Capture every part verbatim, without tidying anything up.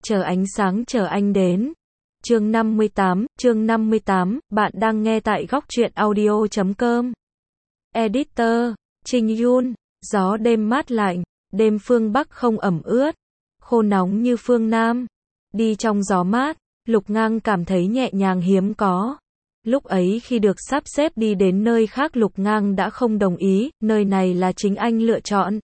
Chờ ánh sáng chờ anh đến. Chương năm mươi tám, chương năm mươi tám, bạn đang nghe tại góc truyện audio chấm com. Editor, Trình Yun, gió đêm mát lạnh, đêm phương Bắc không ẩm ướt, khô nóng như phương Nam. Đi trong gió mát, Lục Ngang cảm thấy nhẹ nhàng hiếm có. Lúc ấy khi được sắp xếp đi đến nơi khác Lục Ngang đã không đồng ý, nơi này là chính anh lựa chọn.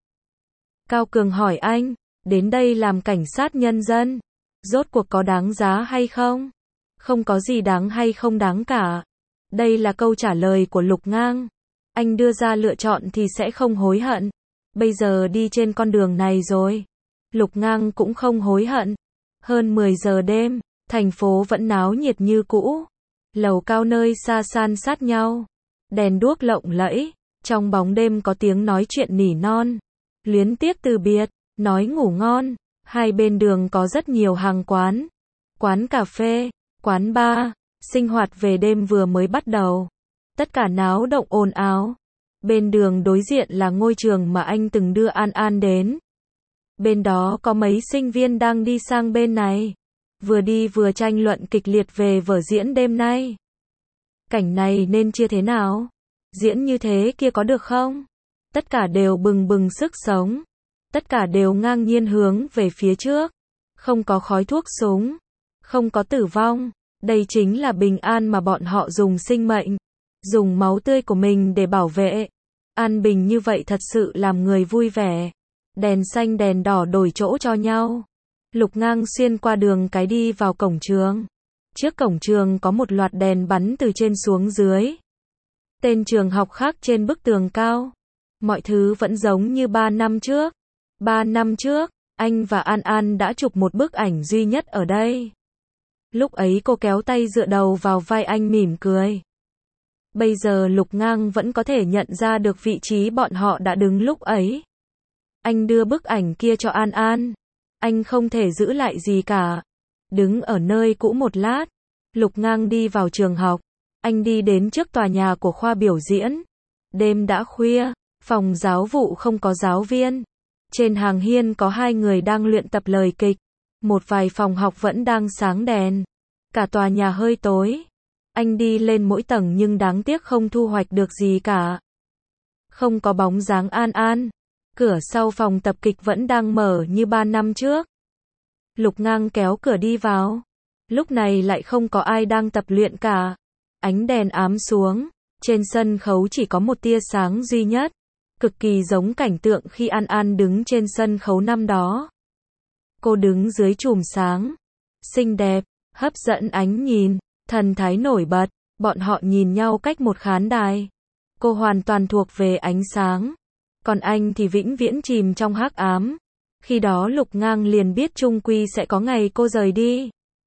Cao Cường hỏi anh, đến đây làm cảnh sát nhân dân, rốt cuộc có đáng giá hay không? Không có gì đáng hay không đáng cả. Đây là câu trả lời của Lục Ngang. Anh đưa ra lựa chọn thì sẽ không hối hận. Bây giờ đi trên con đường này rồi. Lục Ngang cũng không hối hận. Hơn mười giờ đêm, thành phố vẫn náo nhiệt như cũ. Lầu cao nơi xa san sát nhau. Đèn đuốc lộng lẫy. Trong bóng đêm có tiếng nói chuyện nỉ non. Luyến tiếc từ biệt, nói ngủ ngon. Hai bên đường có rất nhiều hàng quán. Quán cà phê, quán bar. Sinh hoạt về đêm vừa mới bắt đầu. Tất cả náo động ồn ào. Bên đường đối diện là ngôi trường mà anh từng đưa An An đến. Bên đó có mấy sinh viên đang đi sang bên này. Vừa đi vừa tranh luận kịch liệt về vở diễn đêm nay. Cảnh này nên chia thế nào? Diễn như thế kia có được không? Tất cả đều bừng bừng sức sống. Tất cả đều ngang nhiên hướng về phía trước. Không có khói thuốc súng. Không có tử vong. Đây chính là bình an mà bọn họ dùng sinh mệnh, dùng máu tươi của mình để bảo vệ. An bình như vậy thật sự làm người vui vẻ. Đèn xanh đèn đỏ đổi chỗ cho nhau. Lục Ngang xuyên qua đường cái đi vào cổng trường. Trước cổng trường có một loạt đèn bắn từ trên xuống dưới. Tên trường học khác trên bức tường cao. Mọi thứ vẫn giống như ba năm trước. Ba năm trước, anh và An An đã chụp một bức ảnh duy nhất ở đây. Lúc ấy cô kéo tay dựa đầu vào vai anh mỉm cười. Bây giờ Lục Ngang vẫn có thể nhận ra được vị trí bọn họ đã đứng lúc ấy. Anh đưa bức ảnh kia cho An An. Anh không thể giữ lại gì cả. Đứng ở nơi cũ một lát. Lục Ngang đi vào trường học. Anh đi đến trước tòa nhà của khoa biểu diễn. Đêm đã khuya. Phòng giáo vụ không có giáo viên. Trên hàng hiên có hai người đang luyện tập lời kịch. Một vài phòng học vẫn đang sáng đèn. Cả tòa nhà hơi tối. Anh đi lên mỗi tầng nhưng đáng tiếc không thu hoạch được gì cả. Không có bóng dáng An An. Cửa sau phòng tập kịch vẫn đang mở như ba năm trước. Lục Ngang kéo cửa đi vào. Lúc này lại không có ai đang tập luyện cả. Ánh đèn ám xuống. Trên sân khấu chỉ có một tia sáng duy nhất. Cực kỳ giống cảnh tượng khi An An đứng trên sân khấu năm đó. Cô đứng dưới chùm sáng. Xinh đẹp, hấp dẫn ánh nhìn, thần thái nổi bật. Bọn họ nhìn nhau cách một khán đài. Cô hoàn toàn thuộc về ánh sáng. Còn anh thì vĩnh viễn chìm trong hắc ám. Khi đó Lục Ngang liền biết chung quy sẽ có ngày cô rời đi.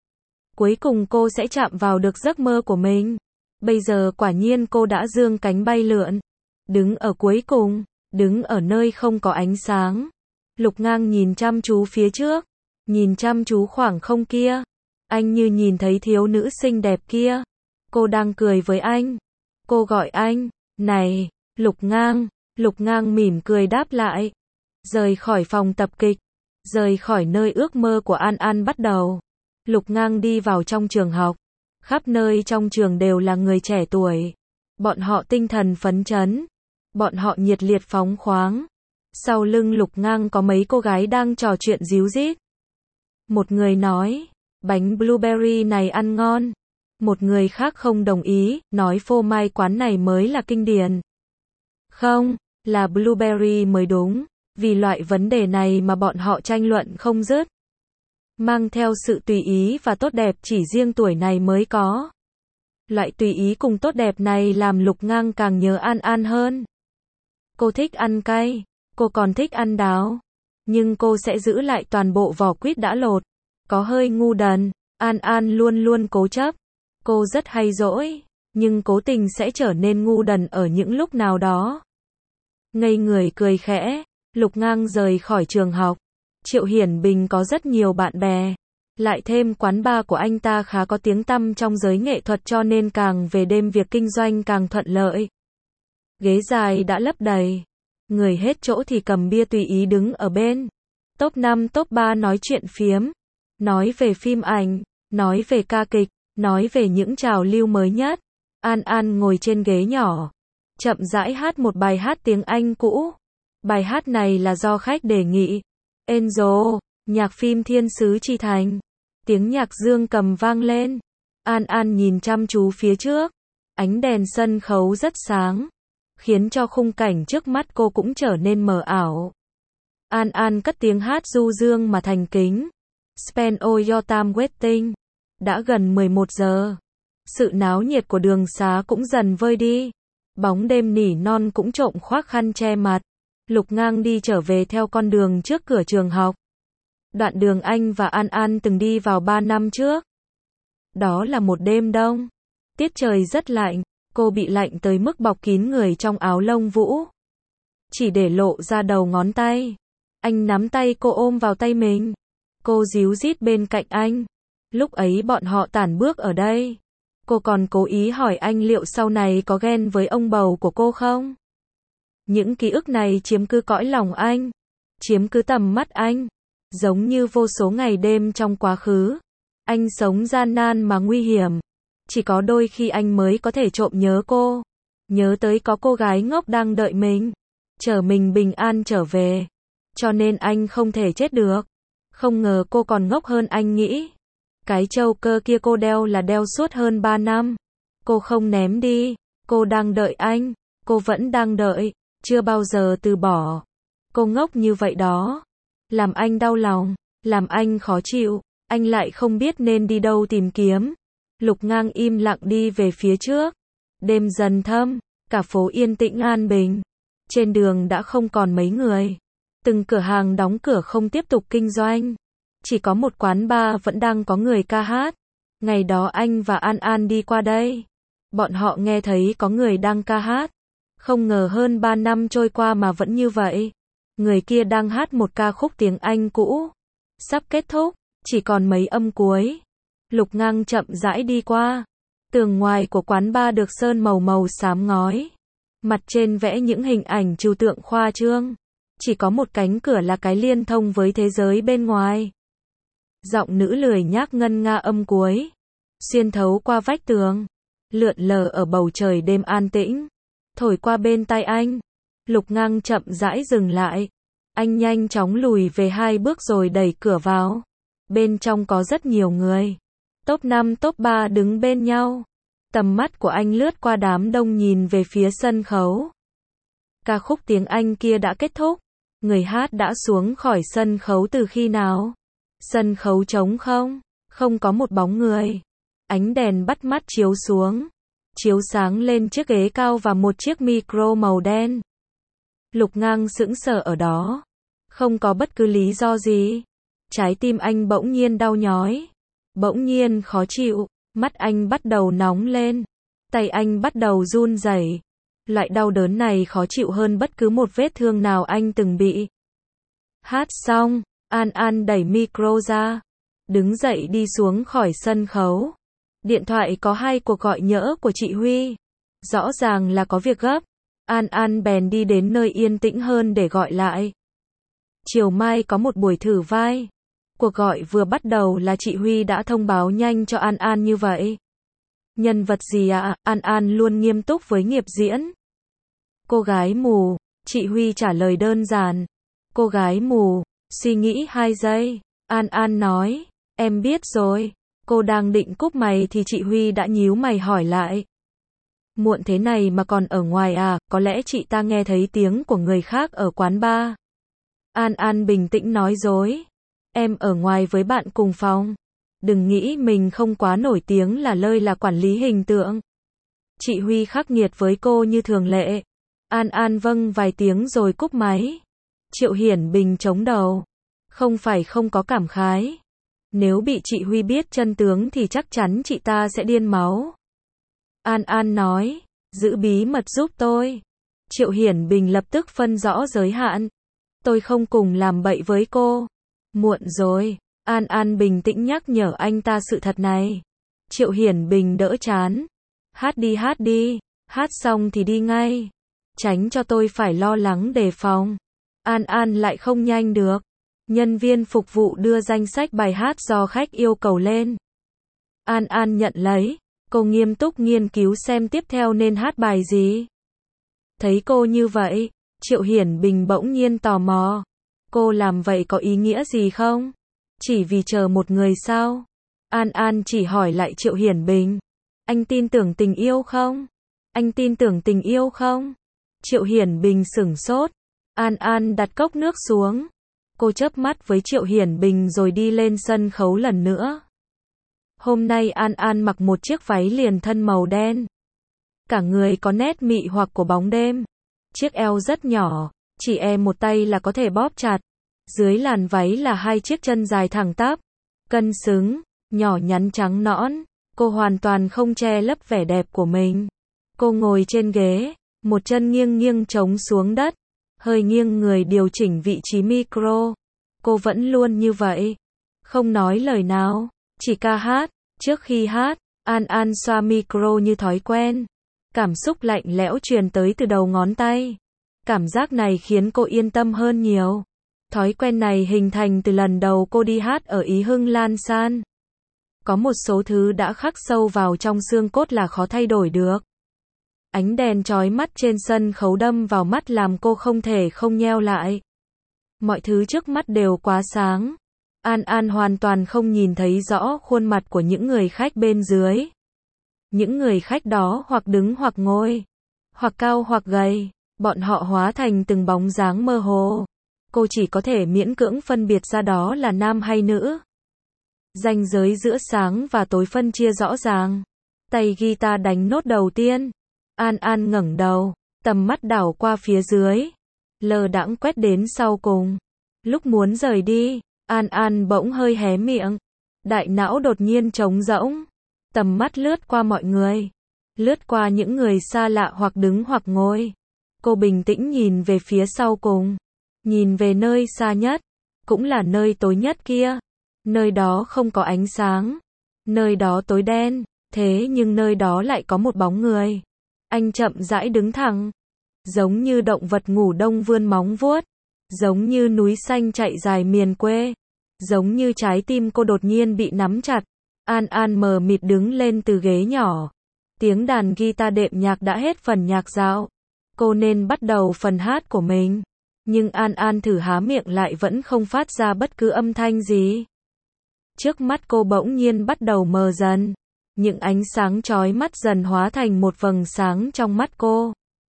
Cuối cùng cô sẽ chạm vào được giấc mơ của mình. Bây giờ quả nhiên cô đã dương cánh bay lượn. Đứng ở cuối cùng, đứng ở nơi không có ánh sáng. Lục Ngang nhìn chăm chú phía trước. Nhìn chăm chú khoảng không kia. Anh như nhìn thấy thiếu nữ xinh đẹp kia. Cô đang cười với anh. Cô gọi anh. Này, Lục Ngang. Lục Ngang mỉm cười đáp lại. Rời khỏi phòng tập kịch. Rời khỏi nơi ước mơ của An An bắt đầu. Lục Ngang đi vào trong trường học. Khắp nơi trong trường đều là người trẻ tuổi. Bọn họ tinh thần phấn chấn. Bọn họ nhiệt liệt phóng khoáng. Sau lưng Lục Ngang có mấy cô gái đang trò chuyện díu dít. Một người nói, bánh blueberry này ăn ngon. Một người khác không đồng ý, nói phô mai quán này mới là kinh điển. Không, là blueberry mới đúng. Vì loại vấn đề này mà bọn họ tranh luận không dứt. Mang theo sự tùy ý và tốt đẹp chỉ riêng tuổi này mới có. Loại tùy ý cùng tốt đẹp này làm Lục Ngang càng nhớ An An hơn. Cô thích ăn cay, cô còn thích ăn đáo. Nhưng cô sẽ giữ lại toàn bộ vỏ quýt đã lột. Có hơi ngu đần. An An luôn luôn cố chấp. Cô rất hay dỗi. Nhưng cố tình sẽ trở nên ngu đần ở những lúc nào đó. Ngây người cười khẽ. Lục Ngang rời khỏi trường học. Triệu Hiển Bình có rất nhiều bạn bè. Lại thêm quán bar của anh ta khá có tiếng tăm trong giới nghệ thuật cho nên càng về đêm việc kinh doanh càng thuận lợi. Ghế dài đã lấp đầy. Người hết chỗ thì cầm bia tùy ý đứng ở bên. Top năm top ba nói chuyện phiếm. nói về phim ảnh, nói về ca kịch, nói về những trào lưu mới nhất. An An ngồi trên ghế nhỏ, chậm rãi hát một bài hát tiếng Anh cũ. Bài hát này là do khách đề nghị. Angel, nhạc phim Thiên sứ Chi Thành. Tiếng nhạc dương cầm vang lên. An An nhìn chăm chú phía trước. Ánh đèn sân khấu rất sáng, khiến cho khung cảnh trước mắt cô cũng trở nên mờ ảo. An An cất tiếng hát du dương mà thành kính. Spend all your time waiting. Đã gần mười một giờ. Sự náo nhiệt của đường xá cũng dần vơi đi. Bóng đêm nỉ non cũng trộm khoác khăn che mặt. Lục Ngang đi trở về theo con đường trước cửa trường học. Đoạn đường anh và An An từng đi vào ba năm trước. Đó là một đêm đông. Tiết trời rất lạnh, cô bị lạnh tới mức bọc kín người trong áo lông vũ. Chỉ để lộ ra đầu ngón tay. Anh nắm tay cô ôm vào tay mình. Cô díu dít bên cạnh anh. Lúc ấy bọn họ tản bước ở đây. Cô còn cố ý hỏi anh liệu sau này có ghen với ông bầu của cô không? Những ký ức này chiếm cứ cõi lòng anh. Chiếm cứ tầm mắt anh. Giống như vô số ngày đêm trong quá khứ. Anh sống gian nan mà nguy hiểm. Chỉ có đôi khi anh mới có thể trộm nhớ cô. Nhớ tới có cô gái ngốc đang đợi mình. Chờ mình bình an trở về. Cho nên anh không thể chết được. Không ngờ cô còn ngốc hơn anh nghĩ. Cái châu cơ kia cô đeo là đeo suốt hơn ba năm. Cô không ném đi. Cô đang đợi anh. Cô vẫn đang đợi. Chưa bao giờ từ bỏ. Cô ngốc như vậy đó. Làm anh đau lòng. Làm anh khó chịu. Anh lại không biết nên đi đâu tìm kiếm. Lục Ngang im lặng đi về phía trước. Đêm dần thâm. Cả phố yên tĩnh an bình. Trên đường đã không còn mấy người. Từng cửa hàng đóng cửa không tiếp tục kinh doanh. Chỉ có một quán bar vẫn đang có người ca hát. Ngày đó anh và An An đi qua đây. Bọn họ nghe thấy có người đang ca hát. Không ngờ hơn ba năm trôi qua mà vẫn như vậy. Người kia đang hát một ca khúc tiếng Anh cũ. Sắp kết thúc, chỉ còn mấy âm cuối. Lục Ngang chậm rãi đi qua. Tường ngoài của quán bar được sơn màu màu xám ngói. Mặt trên vẽ những hình ảnh trừu tượng khoa trương. Chỉ có một cánh cửa là cái liên thông với thế giới bên ngoài. Giọng nữ lười nhác ngân nga âm cuối. Xuyên thấu qua vách tường. Lượn lờ ở bầu trời đêm an tĩnh. Thổi qua bên tai anh. Lục Ngang chậm rãi dừng lại. Anh nhanh chóng lùi về hai bước rồi đẩy cửa vào. Bên trong có rất nhiều người. Top năm top ba đứng bên nhau. Tầm mắt của anh lướt qua đám đông nhìn về phía sân khấu. Ca khúc tiếng Anh kia đã kết thúc. Người hát đã xuống khỏi sân khấu từ khi nào? Sân khấu trống không? Không có một bóng người. Ánh đèn bắt mắt chiếu xuống. Chiếu sáng lên chiếc ghế cao và một chiếc micro màu đen. Lục Ngang sững sờ ở đó. Không có bất cứ lý do gì. Trái tim anh bỗng nhiên đau nhói. Bỗng nhiên khó chịu. Mắt anh bắt đầu nóng lên. Tay anh bắt đầu run rẩy. Loại đau đớn này khó chịu hơn bất cứ một vết thương nào anh từng bị. Hát xong, An An đẩy micro ra. Đứng dậy đi xuống khỏi sân khấu. Điện thoại có hai cuộc gọi nhỡ của chị Huy. Rõ ràng là có việc gấp. An An bèn đi đến nơi yên tĩnh hơn để gọi lại. Chiều mai có một buổi thử vai. Cuộc gọi vừa bắt đầu là chị Huy đã thông báo nhanh cho An An như vậy. Nhân vật gì ạ? À? An An luôn nghiêm túc với nghiệp diễn. Cô gái mù, chị Huy trả lời đơn giản. Cô gái mù, suy nghĩ hai giây. An An nói, em biết rồi. Cô đang định cúp mày thì chị Huy đã nhíu mày hỏi lại. Muộn thế này mà còn ở ngoài à, có lẽ chị ta nghe thấy tiếng của người khác ở quán bar. An An bình tĩnh nói dối. Em ở ngoài với bạn cùng phòng. Đừng nghĩ mình không quá nổi tiếng là lơi là quản lý hình tượng. Chị Huy khắc nghiệt với cô như thường lệ. An An vâng vài tiếng rồi cúp máy. Triệu Hiển Bình chống đầu. Không phải không có cảm khái. Nếu bị chị Huy biết chân tướng thì chắc chắn chị ta sẽ điên máu. An An nói, giữ bí mật giúp tôi. Triệu Hiển Bình lập tức phân rõ giới hạn. Tôi không cùng làm bậy với cô. Muộn rồi. An An bình tĩnh nhắc nhở anh ta sự thật này. Triệu Hiển Bình đỡ chán. Hát đi hát đi. Hát xong thì đi ngay. Tránh cho tôi phải lo lắng đề phòng. An An lại không nhanh được. Nhân viên phục vụ đưa danh sách bài hát do khách yêu cầu lên. An An nhận lấy, cô nghiêm túc nghiên cứu xem tiếp theo nên hát bài gì. Thấy cô như vậy, Triệu Hiển Bình bỗng nhiên tò mò. Cô làm vậy có ý nghĩa gì không? Chỉ vì chờ một người sao? An An chỉ hỏi lại Triệu Hiển Bình. Anh tin tưởng tình yêu không? Anh tin tưởng tình yêu không? Triệu Hiển Bình sửng sốt. An An đặt cốc nước xuống. Cô chớp mắt với Triệu Hiển Bình rồi đi lên sân khấu lần nữa. Hôm nay An An mặc một chiếc váy liền thân màu đen. Cả người có nét mị hoặc của bóng đêm. Chiếc eo rất nhỏ, chỉ e một tay là có thể bóp chặt. Dưới làn váy là hai chiếc chân dài thẳng tắp, cân xứng, nhỏ nhắn trắng nõn. Cô hoàn toàn không che lấp vẻ đẹp của mình. Cô ngồi trên ghế, một chân nghiêng nghiêng chống xuống đất, hơi nghiêng người điều chỉnh vị trí micro. Cô vẫn luôn như vậy, không nói lời nào, chỉ ca hát. Trước khi hát, An An xoa micro như thói quen. Cảm xúc lạnh lẽo truyền tới từ đầu ngón tay. Cảm giác này khiến cô yên tâm hơn nhiều. Thói quen này hình thành từ lần đầu cô đi hát ở Ý Hưng Lan San. Có một số thứ đã khắc sâu vào trong xương cốt là khó thay đổi được. Ánh đèn chói mắt trên sân khấu đâm vào mắt làm cô không thể không nheo lại. Mọi thứ trước mắt đều quá sáng. An An hoàn toàn không nhìn thấy rõ khuôn mặt của những người khách bên dưới. Những người khách đó hoặc đứng hoặc ngồi, hoặc cao hoặc gầy, bọn họ hóa thành từng bóng dáng mơ hồ. Cô chỉ có thể miễn cưỡng phân biệt ra đó là nam hay nữ. Ranh giới giữa sáng và tối phân chia rõ ràng. Tay guitar đánh nốt đầu tiên. An An ngẩng đầu, tầm mắt đảo qua phía dưới, lơ đãng quét đến sau cùng. Lúc muốn rời đi, An An bỗng hơi hé miệng. Đại não đột nhiên trống rỗng. Tầm mắt lướt qua mọi người, lướt qua những người xa lạ hoặc đứng hoặc ngồi. Cô bình tĩnh nhìn về phía sau cùng, nhìn về nơi xa nhất, cũng là nơi tối nhất kia. Nơi đó không có ánh sáng, nơi đó tối đen, thế nhưng nơi đó lại có một bóng người. Anh chậm rãi đứng thẳng, giống như động vật ngủ đông vươn móng vuốt, giống như núi xanh chạy dài miền quê, giống như trái tim cô đột nhiên bị nắm chặt. An An mờ mịt đứng lên từ ghế nhỏ. Tiếng đàn guitar đệm nhạc đã hết phần nhạc dạo. Cô nên bắt đầu phần hát của mình. Nhưng An An thử há miệng lại vẫn không phát ra bất cứ âm thanh gì. Trước mắt cô bỗng nhiên bắt đầu mờ dần. Những ánh sáng chói mắt dần hóa thành một vầng sáng trong mắt cô.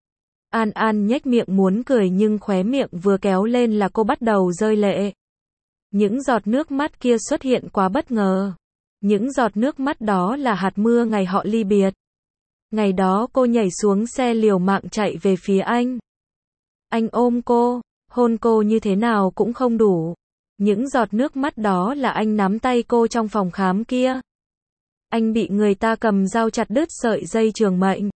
An An nhếch miệng muốn cười nhưng khóe miệng vừa kéo lên là cô bắt đầu rơi lệ. Những giọt nước mắt kia xuất hiện quá bất ngờ. Những giọt nước mắt đó là hạt mưa ngày họ ly biệt. Ngày đó cô nhảy xuống xe liều mạng chạy về phía anh. Anh ôm cô, hôn cô như thế nào cũng không đủ. Những giọt nước mắt đó là anh nắm tay cô trong phòng khám kia. Anh bị người ta cầm dao chặt đứt sợi dây trường mệnh.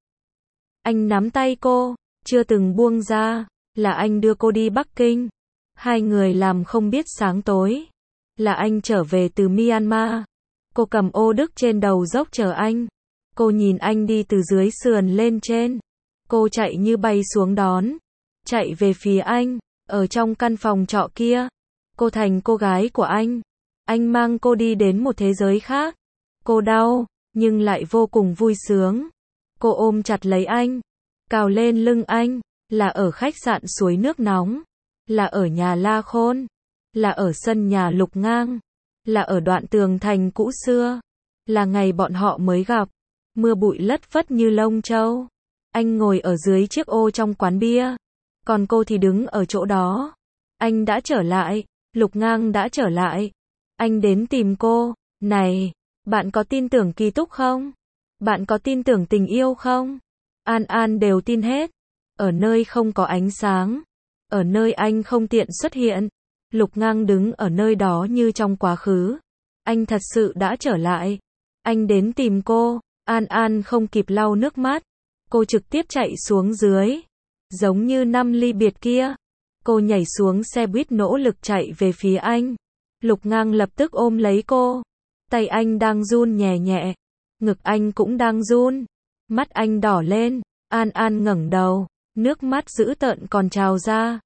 Anh nắm tay cô, chưa từng buông ra, là anh đưa cô đi Bắc Kinh. Hai người làm không biết sáng tối. Là anh trở về từ Myanmar. Cô cầm ô đức trên đầu dốc chờ anh. Cô nhìn anh đi từ dưới sườn lên trên. Cô chạy như bay xuống đón. Chạy về phía anh. Ở trong căn phòng trọ kia. Cô thành cô gái của anh. Anh mang cô đi đến một thế giới khác. Cô đau, nhưng lại vô cùng vui sướng. Cô ôm chặt lấy anh. Cào lên lưng anh. Là ở khách sạn suối nước nóng. Là ở nhà La Khôn. Là ở sân nhà Lục Ngang. Là ở đoạn tường thành cũ xưa. Là ngày bọn họ mới gặp. Mưa bụi lất phất như lông trâu. Anh ngồi ở dưới chiếc ô trong quán bia. Còn cô thì đứng ở chỗ đó. Anh đã trở lại. Lục Ngang đã trở lại. Anh đến tìm cô. Này, bạn có tin tưởng kỳ tích không? Bạn có tin tưởng tình yêu không? An An đều tin hết. Ở nơi không có ánh sáng. Ở nơi anh không tiện xuất hiện. Lục Ngang đứng ở nơi đó như trong quá khứ. Anh thật sự đã trở lại. Anh đến tìm cô. An An không kịp lau nước mắt. Cô trực tiếp chạy xuống dưới. Giống như năm ly biệt kia. Cô nhảy xuống xe buýt nỗ lực chạy về phía anh. Lục Ngang lập tức ôm lấy cô. Tay anh đang run nhẹ nhẹ. Ngực anh cũng đang run. Mắt anh đỏ lên. An An ngẩng đầu. Nước mắt dữ tợn còn trào ra.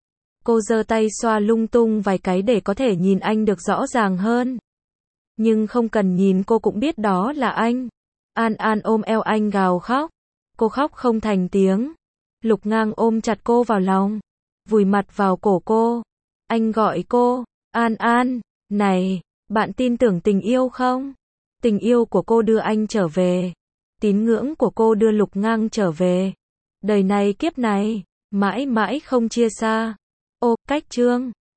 Cô giơ tay xoa lung tung vài cái để có thể nhìn anh được rõ ràng hơn. Nhưng không cần nhìn cô cũng biết đó là anh. An An ôm eo anh gào khóc. Cô khóc không thành tiếng. Lục Ngang ôm chặt cô vào lòng, vùi mặt vào cổ cô. Anh gọi cô, An An, này, bạn tin tưởng tình yêu không? Tình yêu của cô đưa anh trở về. Tín ngưỡng của cô đưa Lục Ngang trở về. Đời này kiếp này, mãi mãi không chia xa. Ô, cách chương.